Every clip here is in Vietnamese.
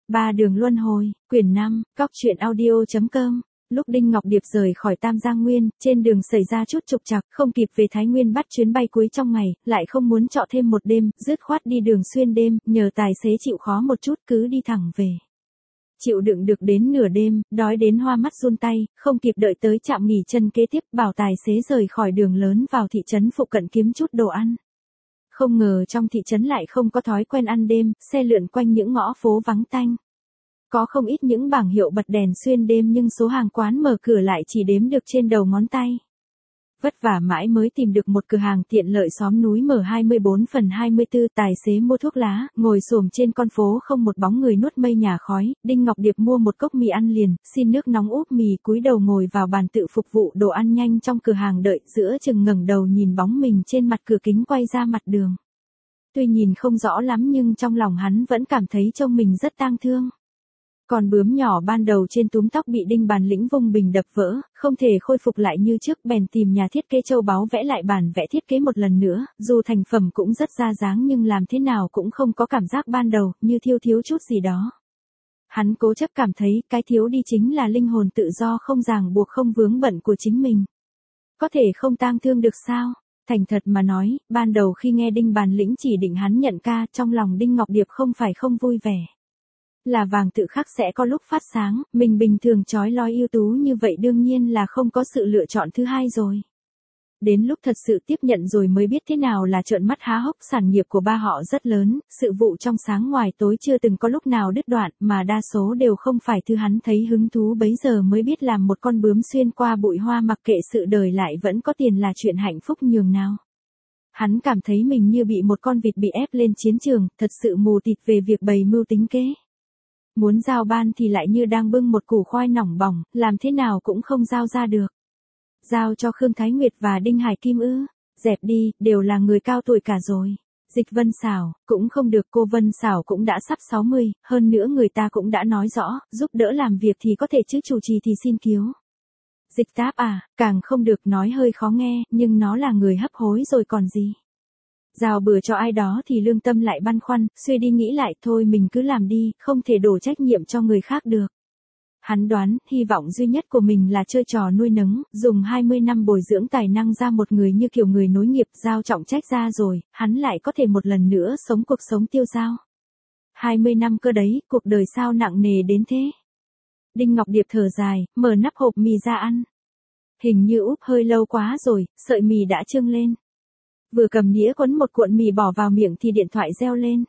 Ba đường luân hồi, quyển 5, cóc truyện audio.com. Lúc Đinh Ngọc Điệp rời khỏi Tam Giang Nguyên, trên đường xảy ra chút trục trặc, không kịp về Thái Nguyên bắt chuyến bay cuối trong ngày, lại không muốn trọ thêm một đêm, dứt khoát đi đường xuyên đêm, nhờ tài xế chịu khó một chút cứ đi thẳng về. Chịu đựng được đến nửa đêm, đói đến hoa mắt run tay, không kịp đợi tới trạm nghỉ chân kế tiếp, bảo tài xế rời khỏi đường lớn vào thị trấn phụ cận kiếm chút đồ ăn. Không ngờ trong thị trấn lại không có thói quen ăn đêm, xe lượn quanh những ngõ phố vắng tanh. Có không ít những bảng hiệu bật đèn xuyên đêm nhưng số hàng quán mở cửa lại chỉ đếm được trên đầu ngón tay. Vất vả mãi mới tìm được một cửa hàng tiện lợi xóm núi M24/24, tài xế mua thuốc lá, ngồi xổm trên con phố không một bóng người nuốt mây nhà khói, Đinh Ngọc Điệp mua một cốc mì ăn liền, xin nước nóng úp mì cúi đầu ngồi vào bàn tự phục vụ đồ ăn nhanh trong cửa hàng đợi, giữa chừng ngẩng đầu nhìn bóng mình trên mặt cửa kính quay ra mặt đường. Tuy nhìn không rõ lắm nhưng trong lòng hắn vẫn cảm thấy trông mình rất tang thương. Còn bướm nhỏ ban đầu trên túm tóc bị Đinh Bản Lĩnh vung bình đập vỡ, không thể khôi phục lại như trước, bèn tìm nhà thiết kế châu báu vẽ lại bản vẽ thiết kế một lần nữa, dù thành phẩm cũng rất ra dáng nhưng làm thế nào cũng không có cảm giác ban đầu, như thiếu chút gì đó. Hắn cố chấp cảm thấy cái thiếu đi chính là linh hồn tự do không ràng buộc không vướng bận của chính mình. Có thể không tang thương được sao? Thành thật mà nói, ban đầu khi nghe Đinh Bản Lĩnh chỉ định hắn nhận ca, trong lòng Đinh Ngọc Điệp không phải không vui vẻ. Là vàng tự khắc sẽ có lúc phát sáng, mình bình thường chói lói ưu tú như vậy đương nhiên là không có sự lựa chọn thứ hai rồi. Đến lúc thật sự tiếp nhận rồi mới biết thế nào là trợn mắt há hốc, sản nghiệp của ba họ rất lớn, sự vụ trong sáng ngoài tối chưa từng có lúc nào đứt đoạn, mà đa số đều không phải thứ hắn thấy hứng thú, bấy giờ mới biết làm một con bướm xuyên qua bụi hoa mặc kệ sự đời lại vẫn có tiền là chuyện hạnh phúc nhường nào. Hắn cảm thấy mình như bị một con vịt bị ép lên chiến trường, thật sự mù tịt về việc bày mưu tính kế. Muốn giao ban thì lại như đang bưng một củ khoai nỏng bỏng, làm thế nào cũng không giao ra được. Giao cho Khương Thái Nguyệt và Đinh Hải Kim ư? Dẹp đi, đều là người cao tuổi cả rồi. Dịch Vân Xảo, cũng không được, cô Vân Xảo cũng đã sắp 60, hơn nữa người ta cũng đã nói rõ, giúp đỡ làm việc thì có thể chứ chủ trì thì xin cứu. Dịch Táp à, càng không được, nói hơi khó nghe, nhưng nó là người hấp hối rồi còn gì. Giao bừa cho ai đó thì lương tâm lại băn khoăn, suy đi nghĩ lại, thôi mình cứ làm đi, không thể đổ trách nhiệm cho người khác được. Hắn đoán, hy vọng duy nhất của mình là chơi trò nuôi nấng, dùng 20 năm bồi dưỡng tài năng ra một người như kiểu người nối nghiệp, giao trọng trách ra rồi, hắn lại có thể một lần nữa sống cuộc sống tiêu dao. 20 năm cơ đấy, cuộc đời sao nặng nề đến thế. Đinh Ngọc Điệp thở dài, mở nắp hộp mì ra ăn. Hình như úp hơi lâu quá rồi, sợi mì đã trương lên. Vừa cầm nĩa quấn một cuộn mì bỏ vào miệng thì điện thoại reo lên.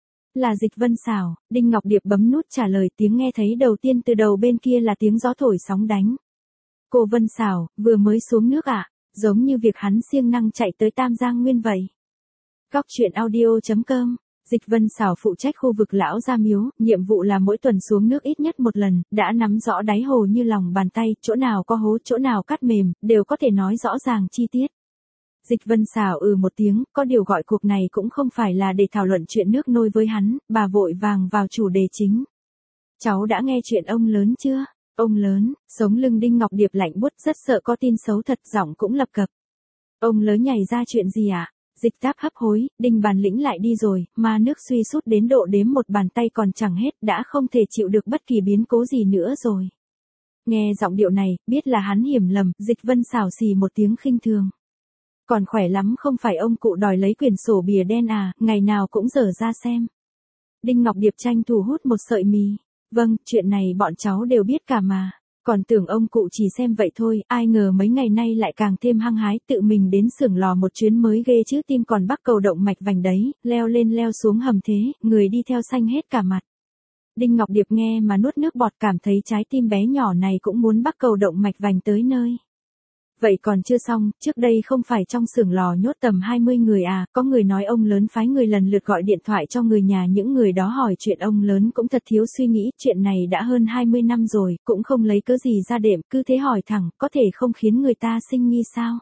Là Dịch Vân Xảo, Đinh Ngọc Điệp bấm nút trả lời, tiếng nghe thấy đầu tiên từ đầu bên kia là tiếng gió thổi sóng đánh. Cô Vân Xảo, vừa mới xuống nước ạ, giống như việc hắn siêng năng chạy tới Tam Giang Nguyên vậy. cóc truyện audio.com. Dịch Vân Xảo phụ trách khu vực Lão Gia Miếu, nhiệm vụ là mỗi tuần xuống nước ít nhất một lần, đã nắm rõ đáy hồ như lòng bàn tay, chỗ nào có hố, chỗ nào cát mềm, đều có thể nói rõ ràng chi tiết. Dịch Vân Xảo một tiếng, có điều gọi cuộc này cũng không phải là để thảo luận chuyện nước nôi với hắn, bà vội vàng vào chủ đề chính. Cháu đã nghe chuyện ông lớn chưa? Ông lớn, sống lưng Đinh Ngọc Điệp lạnh buốt, rất sợ có tin xấu thật, giọng cũng lập cập. Ông lớn nhảy ra chuyện gì ạ? Dịch Táp hấp hối, Đinh Bản Lĩnh lại đi rồi, mà nước suy sút đến độ đếm một bàn tay còn chẳng hết, đã không thể chịu được bất kỳ biến cố gì nữa rồi. Nghe giọng điệu này, biết là hắn hiểu lầm, Dịch Vân Xảo xì một tiếng khinh thường. Còn khỏe lắm, không phải ông cụ đòi lấy quyển sổ bìa đen à, ngày nào cũng dở ra xem. Đinh Ngọc Điệp tranh thủ hút một sợi mì. Vâng, chuyện này bọn cháu đều biết cả mà. Còn tưởng ông cụ chỉ xem vậy thôi, ai ngờ mấy ngày nay lại càng thêm hăng hái, tự mình đến xưởng lò một chuyến mới ghê chứ, tim còn bắc cầu động mạch vành đấy, leo lên leo xuống hầm thế, người đi theo xanh hết cả mặt. Đinh Ngọc Điệp nghe mà nuốt nước bọt, cảm thấy trái tim bé nhỏ này cũng muốn bắc cầu động mạch vành tới nơi. Vậy còn chưa xong, trước đây không phải trong xưởng lò nhốt tầm 20 người à, có người nói ông lớn phái người lần lượt gọi điện thoại cho người nhà những người đó hỏi chuyện, ông lớn cũng thật thiếu suy nghĩ, chuyện này đã hơn 20 năm rồi, cũng không lấy cớ gì ra đệm, cứ thế hỏi thẳng, có thể không khiến người ta sinh nghi sao?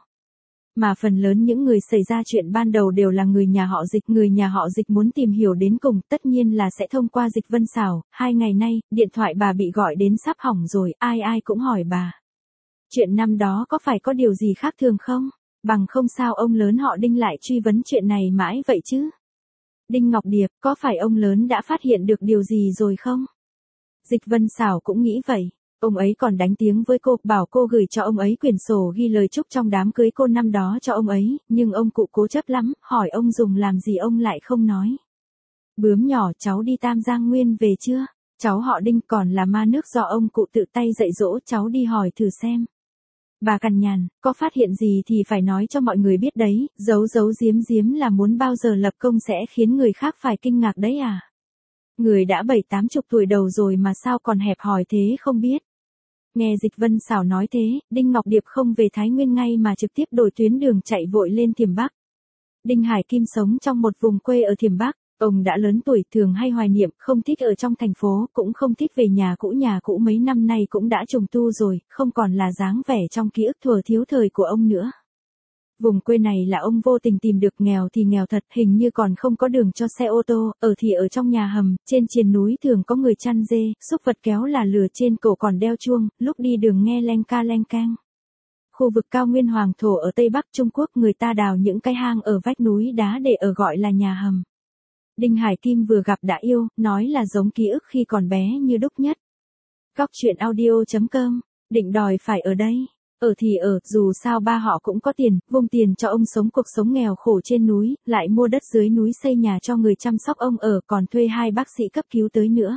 Mà phần lớn những người xảy ra chuyện ban đầu đều là người nhà họ Dịch, người nhà họ Dịch muốn tìm hiểu đến cùng, tất nhiên là sẽ thông qua Dịch Vân Xảo, 2 ngày nay, điện thoại bà bị gọi đến sắp hỏng rồi, ai ai cũng hỏi bà. Chuyện năm đó có phải có điều gì khác thường không? Bằng không sao ông lớn họ Đinh lại truy vấn chuyện này mãi vậy chứ? Đinh Ngọc Điệp, có phải ông lớn đã phát hiện được điều gì rồi không? Dịch Vân Sảo cũng nghĩ vậy. Ông ấy còn đánh tiếng với cô, bảo cô gửi cho ông ấy quyển sổ ghi lời chúc trong đám cưới cô năm đó cho ông ấy, nhưng ông cụ cố chấp lắm, hỏi ông dùng làm gì ông lại không nói. Bướm nhỏ, cháu đi Tam Giang Nguyên về chưa? Cháu họ Đinh còn là ma nước do ông cụ tự tay dạy dỗ, cháu đi hỏi thử xem. Bà cằn nhằn, có phát hiện gì thì phải nói cho mọi người biết đấy, giấu giấu giếm giếm là muốn bao giờ lập công sẽ khiến người khác phải kinh ngạc đấy à. Người đã 70-80 tuổi đầu rồi mà sao còn hẹp hòi thế không biết. Nghe Dịch Vân Sảo nói thế, Đinh Ngọc Điệp không về Thái Nguyên ngay mà trực tiếp đổi tuyến đường chạy vội lên Thiểm Bắc. Đinh Hải Kim sống trong một vùng quê ở Thiểm Bắc, ông đã lớn tuổi thường hay hoài niệm, không thích ở trong thành phố, cũng không thích về nhà cũ mấy năm nay cũng đã trùng tu rồi, không còn là dáng vẻ trong ký ức thuở thiếu thời của ông nữa. Vùng quê này là ông vô tình tìm được, nghèo thì nghèo thật, hình như còn không có đường cho xe ô tô, ở thì ở trong nhà hầm, trên triền núi thường có người chăn dê, xúc vật kéo là lừa, trên cổ còn đeo chuông, lúc đi đường nghe leng ca leng cang. Khu vực cao nguyên hoàng thổ ở Tây Bắc Trung Quốc người ta đào những cái hang ở vách núi đá để ở gọi là nhà hầm. Đinh Hải Kim vừa gặp đã yêu, nói là giống ký ức khi còn bé như đúc nhất. Góc chuyện audio.com, định đòi phải ở đây. Ở thì ở, dù sao ba họ cũng có tiền, vung tiền cho ông sống cuộc sống nghèo khổ trên núi, lại mua đất dưới núi xây nhà cho người chăm sóc ông ở, còn thuê 2 bác sĩ cấp cứu tới nữa.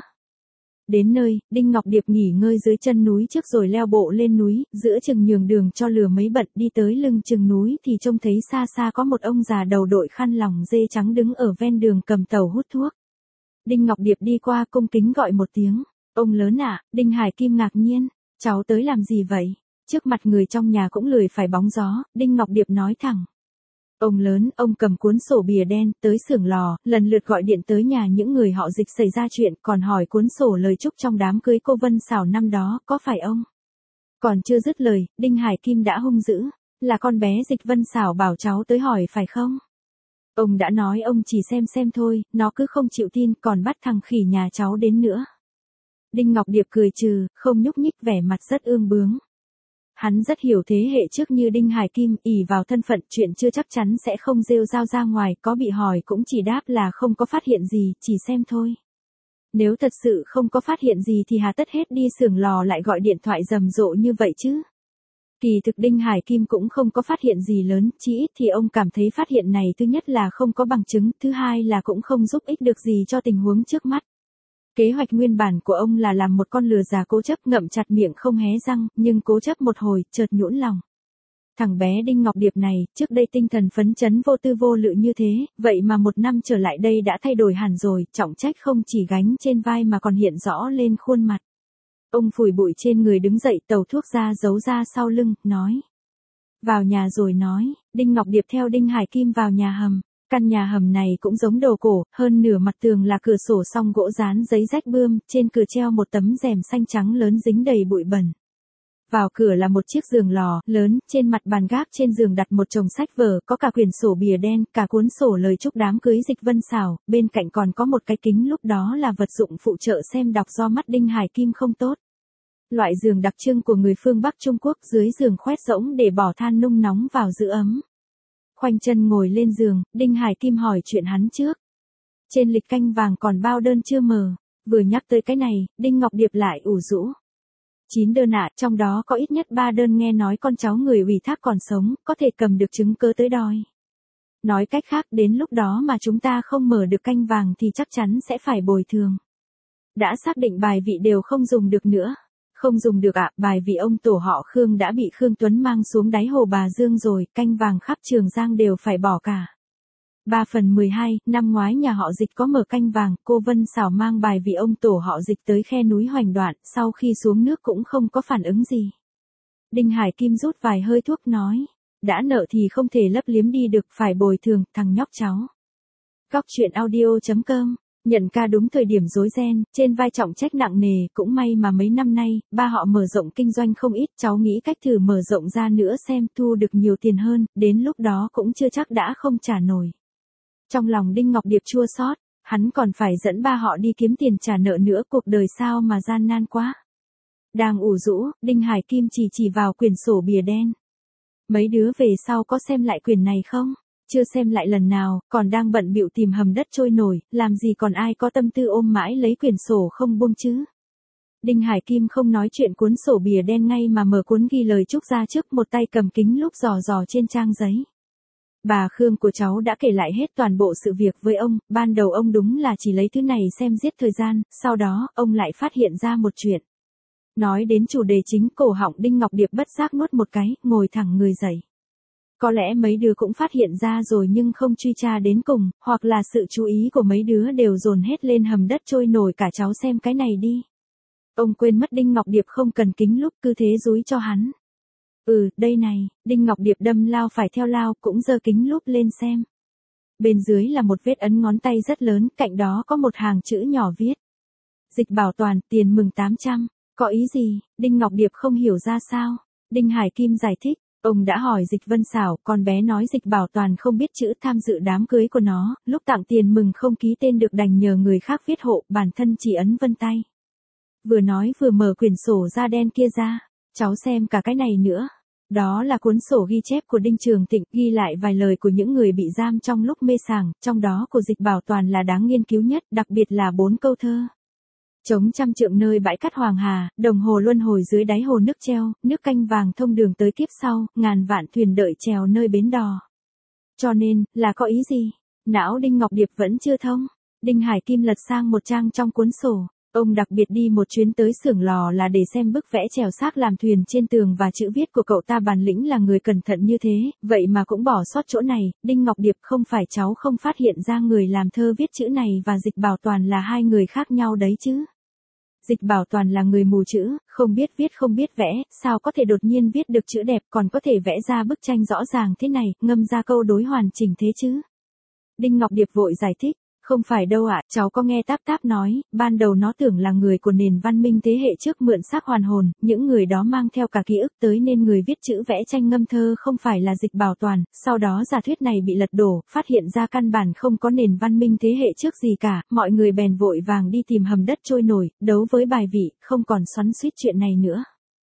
Đến nơi, Đinh Ngọc Điệp nghỉ ngơi dưới chân núi trước rồi leo bộ lên núi, giữa chừng nhường đường cho lừa mấy bận, đi tới lưng chừng núi thì trông thấy xa xa có một ông già đầu đội khăn lỏng dê trắng đứng ở ven đường cầm tàu hút thuốc. Đinh Ngọc Điệp đi qua cung kính gọi một tiếng, ông lớn ạ. Đinh Hải Kim ngạc nhiên, cháu tới làm gì vậy? Trước mặt người trong nhà cũng lười phải bóng gió, Đinh Ngọc Điệp nói thẳng. Ông lớn, ông cầm cuốn sổ bìa đen, tới xưởng lò, lần lượt gọi điện tới nhà những người họ Dịch xảy ra chuyện, còn hỏi cuốn sổ lời chúc trong đám cưới cô Vân Sảo năm đó, có phải ông? Còn chưa dứt lời, Đinh Hải Kim đã hung dữ, là con bé Dịch Vân Sảo bảo cháu tới hỏi phải không? Ông đã nói ông chỉ xem thôi, nó cứ không chịu tin, còn bắt thằng khỉ nhà cháu đến nữa. Đinh Ngọc Điệp cười trừ, không nhúc nhích, vẻ mặt rất ương bướng. Hắn rất hiểu thế hệ trước như Đinh Hải Kim, ỷ vào thân phận, chuyện chưa chắc chắn sẽ không rêu rao ra ngoài, có bị hỏi cũng chỉ đáp là không có phát hiện gì, chỉ xem thôi. Nếu thật sự không có phát hiện gì thì hà tất hết đi xưởng lò lại gọi điện thoại rầm rộ như vậy chứ. Kỳ thực Đinh Hải Kim cũng không có phát hiện gì lớn, chỉ ít thì ông cảm thấy phát hiện này thứ nhất là không có bằng chứng, thứ hai là cũng không giúp ích được gì cho tình huống trước mắt. Kế hoạch nguyên bản của ông là làm một con lừa già cố chấp, ngậm chặt miệng không hé răng, nhưng cố chấp một hồi, chợt nhũn lòng. Thằng bé Đinh Ngọc Điệp này, trước đây tinh thần phấn chấn vô tư vô lự như thế, vậy mà 1 năm trở lại đây đã thay đổi hẳn rồi, trọng trách không chỉ gánh trên vai mà còn hiện rõ lên khuôn mặt. Ông phủi bụi trên người đứng dậy, tàu thuốc ra giấu ra sau lưng, nói. Vào nhà rồi nói, Đinh Ngọc Điệp theo Đinh Hải Kim vào nhà hầm. Căn nhà hầm này cũng giống đồ cổ, hơn nửa mặt tường là cửa sổ song gỗ dán giấy rách bươm, trên cửa treo một tấm rèm xanh trắng lớn dính đầy bụi bẩn. Vào cửa là một chiếc giường lò lớn, trên mặt bàn gác trên giường đặt một chồng sách vở, có cả quyển sổ bìa đen, cả cuốn sổ lời chúc đám cưới Dịch Vân Sảo, bên cạnh còn có một cái kính, lúc đó là vật dụng phụ trợ xem đọc do mắt Đinh Hải Kim không tốt. Loại giường đặc trưng của người phương Bắc Trung Quốc, dưới giường khoét rỗng để bỏ than nung nóng vào giữ ấm. Khoanh chân ngồi lên giường, Đinh Hải Kim hỏi chuyện hắn trước. Trên lịch canh vàng còn bao đơn chưa mở, vừa nhắc tới cái này, Đinh Ngọc Điệp lại ủ rũ. 9 đơn ạ, trong đó có ít nhất 3 đơn nghe nói con cháu người ủy thác còn sống, có thể cầm được chứng cứ tới đòi. Nói cách khác, đến lúc đó mà chúng ta không mở được canh vàng thì chắc chắn sẽ phải bồi thường. Đã xác định bài vị đều không dùng được nữa. Không dùng được ạ, bài vị ông tổ họ Khương đã bị Khương Tuấn mang xuống đáy hồ Bà Dương rồi, canh vàng khắp Trường Giang đều phải bỏ cả. 3/12, năm ngoái nhà họ Dịch có mở canh vàng, cô Vân Sảo mang bài vị ông tổ họ Dịch tới khe núi Hoành Đoạn, sau khi xuống nước cũng không có phản ứng gì. Đinh Hải Kim rút vài hơi thuốc nói, đã nợ thì không thể lấp liếm đi được, phải bồi thường, thằng nhóc cháu. Góc chuyện audio.com, nhận ca đúng thời điểm rối ren, trên vai trọng trách nặng nề, cũng may mà mấy năm nay, ba họ mở rộng kinh doanh không ít, cháu nghĩ cách thử mở rộng ra nữa xem thu được nhiều tiền hơn, đến lúc đó cũng chưa chắc đã không trả nổi. Trong lòng Đinh Ngọc Điệp chua xót, hắn còn phải dẫn ba họ đi kiếm tiền trả nợ nữa, cuộc đời sao mà gian nan quá. Đang ủ rũ, Đinh Hải Kim chỉ vào quyển sổ bìa đen. Mấy đứa về sau có xem lại quyển này không? Chưa xem lại lần nào, còn đang bận bịu tìm hầm đất trôi nổi, làm gì còn ai có tâm tư ôm mãi lấy quyển sổ không buông chứ. Đinh Hải Kim không nói chuyện cuốn sổ bìa đen ngay mà mở cuốn ghi lời Trúc ra trước, một tay cầm kính lúp dò dò trên trang giấy. Bà Khương của cháu đã kể lại hết toàn bộ sự việc với ông, ban đầu ông đúng là chỉ lấy thứ này xem giết thời gian, sau đó, ông lại phát hiện ra một chuyện. Nói đến chủ đề chính, cổ họng Đinh Ngọc Điệp bất giác nuốt một cái, ngồi thẳng người dậy. Có lẽ mấy đứa cũng phát hiện ra rồi nhưng không truy tra đến cùng, hoặc là sự chú ý của mấy đứa đều dồn hết lên hầm đất trôi nổi, cả cháu xem cái này đi. Ông quên mất Đinh Ngọc Điệp không cần kính lúp, cứ thế dúi cho hắn. Đây này, Đinh Ngọc Điệp đâm lao phải theo lao, cũng giơ kính lúp lên xem. Bên dưới là một vết ấn ngón tay rất lớn, cạnh đó có một hàng chữ nhỏ viết. Dịch Bảo Toàn, tiền mừng 800, có ý gì? Đinh Ngọc Điệp không hiểu ra sao. Đinh Hải Kim giải thích, ông đã hỏi Dịch Vân Xảo, con bé nói Dịch Bảo Toàn không biết chữ, tham dự đám cưới của nó, lúc tặng tiền mừng không ký tên được đành nhờ người khác viết hộ, bản thân chỉ ấn vân tay. Vừa nói vừa mở quyển sổ da đen kia ra, cháu xem cả cái này nữa. Đó là cuốn sổ ghi chép của Đinh Trường Tịnh, ghi lại vài lời của những người bị giam trong lúc mê sảng, trong đó của Dịch Bảo Toàn là đáng nghiên cứu nhất, đặc biệt là 4 câu thơ. Trống trăm trượng nơi bãi cát Hoàng Hà, đồng hồ luân hồi dưới đáy hồ nước treo, nước canh vàng thông đường tới kiếp sau, ngàn vạn thuyền đợi chèo nơi bến đò. Cho nên, là có ý gì? Não Đinh Ngọc Điệp vẫn chưa thông. Đinh Hải Kim lật sang một trang trong cuốn sổ. Ông đặc biệt đi một chuyến tới xưởng lò là để xem bức vẽ chèo xác làm thuyền trên tường và chữ viết của cậu ta, bản lĩnh là người cẩn thận như thế, vậy mà cũng bỏ sót chỗ này. Đinh Ngọc Điệp, không phải cháu không phát hiện ra người làm thơ viết chữ này và Dịch Bảo Toàn là hai người khác nhau đấy chứ? Dịch Bảo Toàn là người mù chữ, không biết viết không biết vẽ, sao có thể đột nhiên viết được chữ đẹp, còn có thể vẽ ra bức tranh rõ ràng thế này, ngâm ra câu đối hoàn chỉnh thế chứ? Đinh Ngọc Điệp vội giải thích. Không phải đâu ạ, cháu có nghe Táp Táp nói, ban đầu nó tưởng là người của nền văn minh thế hệ trước mượn xác hoàn hồn, những người đó mang theo cả ký ức tới nên người viết chữ vẽ tranh ngâm thơ không phải là Dịch Bảo Toàn, sau đó giả thuyết này bị lật đổ, phát hiện ra căn bản không có nền văn minh thế hệ trước gì cả, mọi người bèn vội vàng đi tìm hầm đất trôi nổi, đấu với bài vị, không còn xoắn xuýt chuyện này nữa.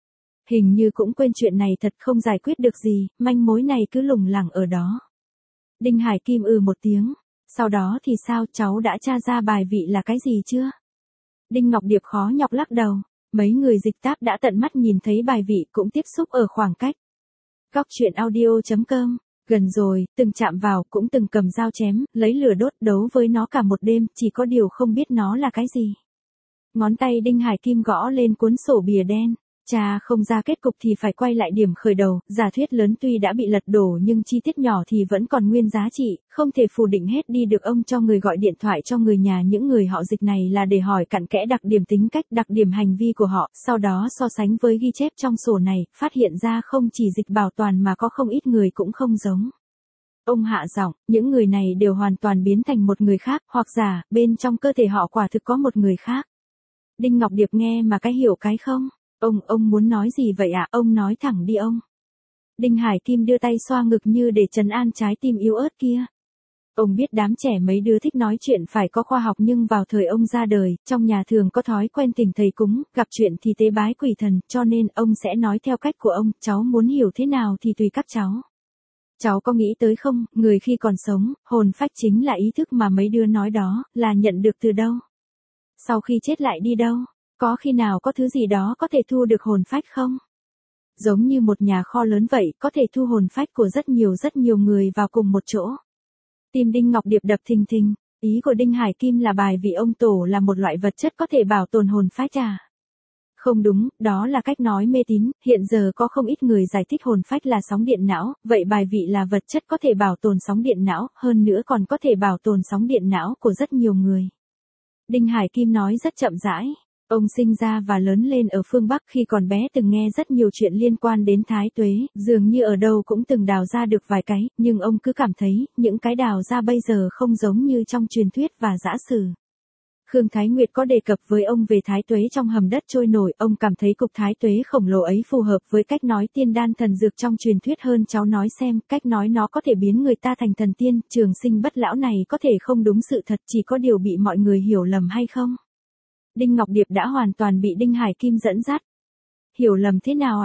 Hình như cũng quên chuyện này thật, không giải quyết được gì, manh mối này cứ lủng lẳng ở đó. Đinh Hải Kim một tiếng. Sau đó thì sao, cháu đã tra ra bài vị là cái gì chưa? Đinh Ngọc Điệp khó nhọc lắc đầu. Mấy người Dịch Táp đã tận mắt nhìn thấy bài vị, cũng tiếp xúc ở khoảng cách. Góc truyện audio.com. Gần rồi, từng chạm vào, cũng từng cầm dao chém, lấy lửa đốt, đấu với nó cả một đêm, chỉ có điều không biết nó là cái gì. Ngón tay Đinh Hải Kim gõ lên cuốn sổ bìa đen. Cha không ra kết cục thì phải quay lại điểm khởi đầu, giả thuyết lớn tuy đã bị lật đổ nhưng chi tiết nhỏ thì vẫn còn nguyên giá trị, không thể phủ định hết đi được. Ông cho người gọi điện thoại cho người nhà những người họ Dịch này là để hỏi cặn kẽ đặc điểm tính cách, đặc điểm hành vi của họ, sau đó so sánh với ghi chép trong sổ này, phát hiện ra không chỉ Dịch Bảo Toàn mà có không ít người cũng không giống. Ông hạ giọng, những người này đều hoàn toàn biến thành một người khác, hoặc giả, bên trong cơ thể họ quả thực có một người khác. Đinh Ngọc Điệp nghe mà cái hiểu cái không. Ông muốn nói gì vậy ạ? Ông nói thẳng đi ông. Đinh Hải Kim đưa tay xoa ngực như để trấn an trái tim yếu ớt kia. Ông biết đám trẻ mấy đứa thích nói chuyện phải có khoa học, nhưng vào thời ông ra đời, trong nhà thường có thói quen thỉnh thầy cúng, gặp chuyện thì tế bái quỷ thần, cho nên ông sẽ nói theo cách của ông, cháu muốn hiểu thế nào thì tùy các cháu. Cháu có nghĩ tới không, người khi còn sống, hồn phách chính là ý thức mà mấy đứa nói đó, là nhận được từ đâu? Sau khi chết lại đi đâu? Có khi nào có thứ gì đó có thể thu được hồn phách không? Giống như một nhà kho lớn vậy, có thể thu hồn phách của rất nhiều người vào cùng một chỗ. Tim Đinh Ngọc Điệp đập thình thình, ý của Đinh Hải Kim là bài vị ông tổ là một loại vật chất có thể bảo tồn hồn phách à? Không đúng, đó là cách nói mê tín, hiện giờ có không ít người giải thích hồn phách là sóng điện não, vậy bài vị là vật chất có thể bảo tồn sóng điện não, hơn nữa còn có thể bảo tồn sóng điện não của rất nhiều người. Đinh Hải Kim nói rất chậm rãi. Ông sinh ra và lớn lên ở phương Bắc, khi còn bé từng nghe rất nhiều chuyện liên quan đến Thái Tuế, dường như ở đâu cũng từng đào ra được vài cái, nhưng ông cứ cảm thấy, những cái đào ra bây giờ không giống như trong truyền thuyết và dã sử. Khương Thái Nguyệt có đề cập với ông về Thái Tuế trong hầm đất trôi nổi, ông cảm thấy cục Thái Tuế khổng lồ ấy phù hợp với cách nói tiên đan thần dược trong truyền thuyết hơn. Cháu nói xem, cách nói nó có thể biến người ta thành thần tiên, trường sinh bất lão này có thể không đúng sự thật, chỉ có điều bị mọi người hiểu lầm hay không? Đinh Ngọc Điệp đã hoàn toàn bị Đinh Hải Kim dẫn dắt. Hiểu lầm thế nào ạ?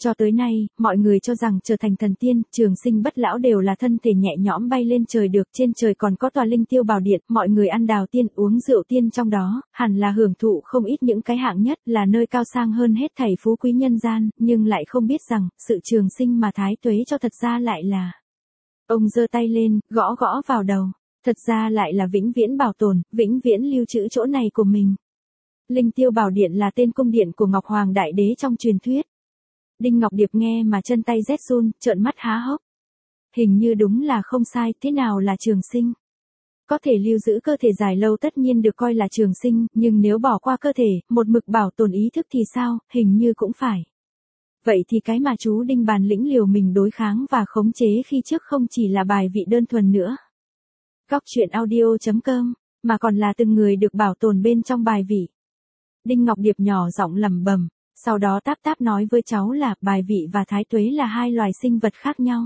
Cho tới nay, mọi người cho rằng trở thành thần tiên, trường sinh bất lão đều là thân thể nhẹ nhõm bay lên trời được, trên trời còn có tòa linh tiêu bảo điện, mọi người ăn đào tiên uống rượu tiên trong đó, hẳn là hưởng thụ không ít những cái hạng nhất, là nơi cao sang hơn hết thảy phú quý nhân gian, nhưng lại không biết rằng, sự trường sinh mà Thái Tuế cho thật ra lại là. Ông giơ tay lên, gõ gõ vào đầu, thật ra lại là vĩnh viễn bảo tồn, vĩnh viễn lưu trữ chỗ này của mình. Linh tiêu bảo điện là tên cung điện của Ngọc Hoàng Đại Đế trong truyền thuyết. Đinh Ngọc Điệp nghe mà chân tay rét run, trợn mắt há hốc. Hình như đúng là không sai, thế nào là trường sinh? Có thể lưu giữ cơ thể dài lâu tất nhiên được coi là trường sinh, nhưng nếu bỏ qua cơ thể, một mực bảo tồn ý thức thì sao, hình như cũng phải. Vậy thì cái mà chú Đinh bản lĩnh liều mình đối kháng và khống chế khi trước không chỉ là bài vị đơn thuần nữa. Góc truyện audio.com, mà còn là từng người được bảo tồn bên trong bài vị. Đinh Ngọc Điệp nhỏ giọng lẩm bẩm, sau đó táp táp nói với cháu là bài vị và Thái Tuế là hai loài sinh vật khác nhau.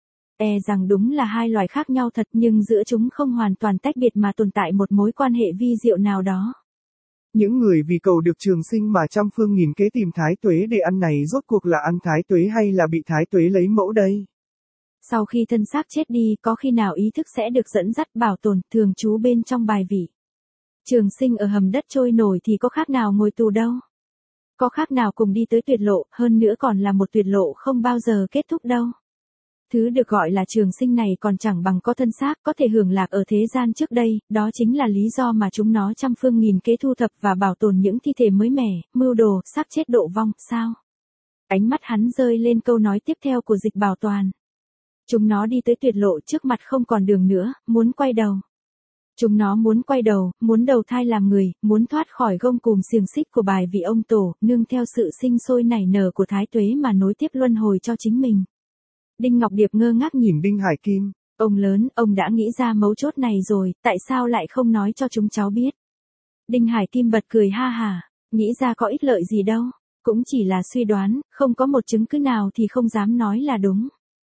Rằng đúng là hai loài khác nhau thật, nhưng giữa chúng không hoàn toàn tách biệt mà tồn tại một mối quan hệ vi diệu nào đó. Những người vì cầu được trường sinh mà trăm phương nghìn kế tìm Thái Tuế để ăn này rốt cuộc là ăn Thái Tuế hay là bị Thái Tuế lấy mẫu đây? Sau khi thân xác chết đi, có khi nào ý thức sẽ được dẫn dắt bảo tồn, thường trú bên trong bài vị. Trường sinh ở hầm đất trôi nổi thì có khác nào ngồi tù đâu. Có khác nào cùng đi tới tuyệt lộ, hơn nữa còn là một tuyệt lộ không bao giờ kết thúc đâu. Thứ được gọi là trường sinh này còn chẳng bằng có thân xác, có thể hưởng lạc ở thế gian trước đây, đó chính là lý do mà chúng nó trăm phương nghìn kế thu thập và bảo tồn những thi thể mới mẻ, mưu đồ, sắp chết độ vong, sao? Ánh mắt hắn rơi lên câu nói tiếp theo của Dịch Bảo Toàn. Chúng nó đi tới tuyệt lộ, trước mặt không còn đường nữa, muốn quay đầu. Chúng nó muốn quay đầu, muốn đầu thai làm người, muốn thoát khỏi gông cùm xiềng xích của bài vị ông tổ, nương theo sự sinh sôi nảy nở của Thái Tuế mà nối tiếp luân hồi cho chính mình. Đinh Ngọc Điệp ngơ ngác nhìn Đinh Hải Kim. Ông lớn, ông đã nghĩ ra mấu chốt này rồi, tại sao lại không nói cho chúng cháu biết? Đinh Hải Kim bật cười ha hả, nghĩ ra có ích lợi gì đâu, cũng chỉ là suy đoán, không có một chứng cứ nào thì không dám nói là đúng.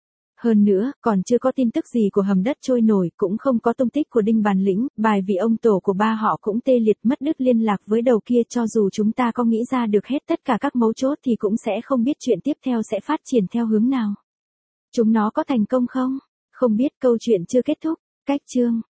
Hơn nữa, còn chưa có tin tức gì của hầm đất trôi nổi, cũng không có tung tích của Đinh Bản Lĩnh, bài vị ông tổ của ba họ cũng tê liệt mất đứt liên lạc với đầu kia, cho dù chúng ta có nghĩ ra được hết tất cả các mấu chốt thì cũng sẽ không biết chuyện tiếp theo sẽ phát triển theo hướng nào. Chúng nó có thành công không? Không biết, câu chuyện chưa kết thúc. Cách chương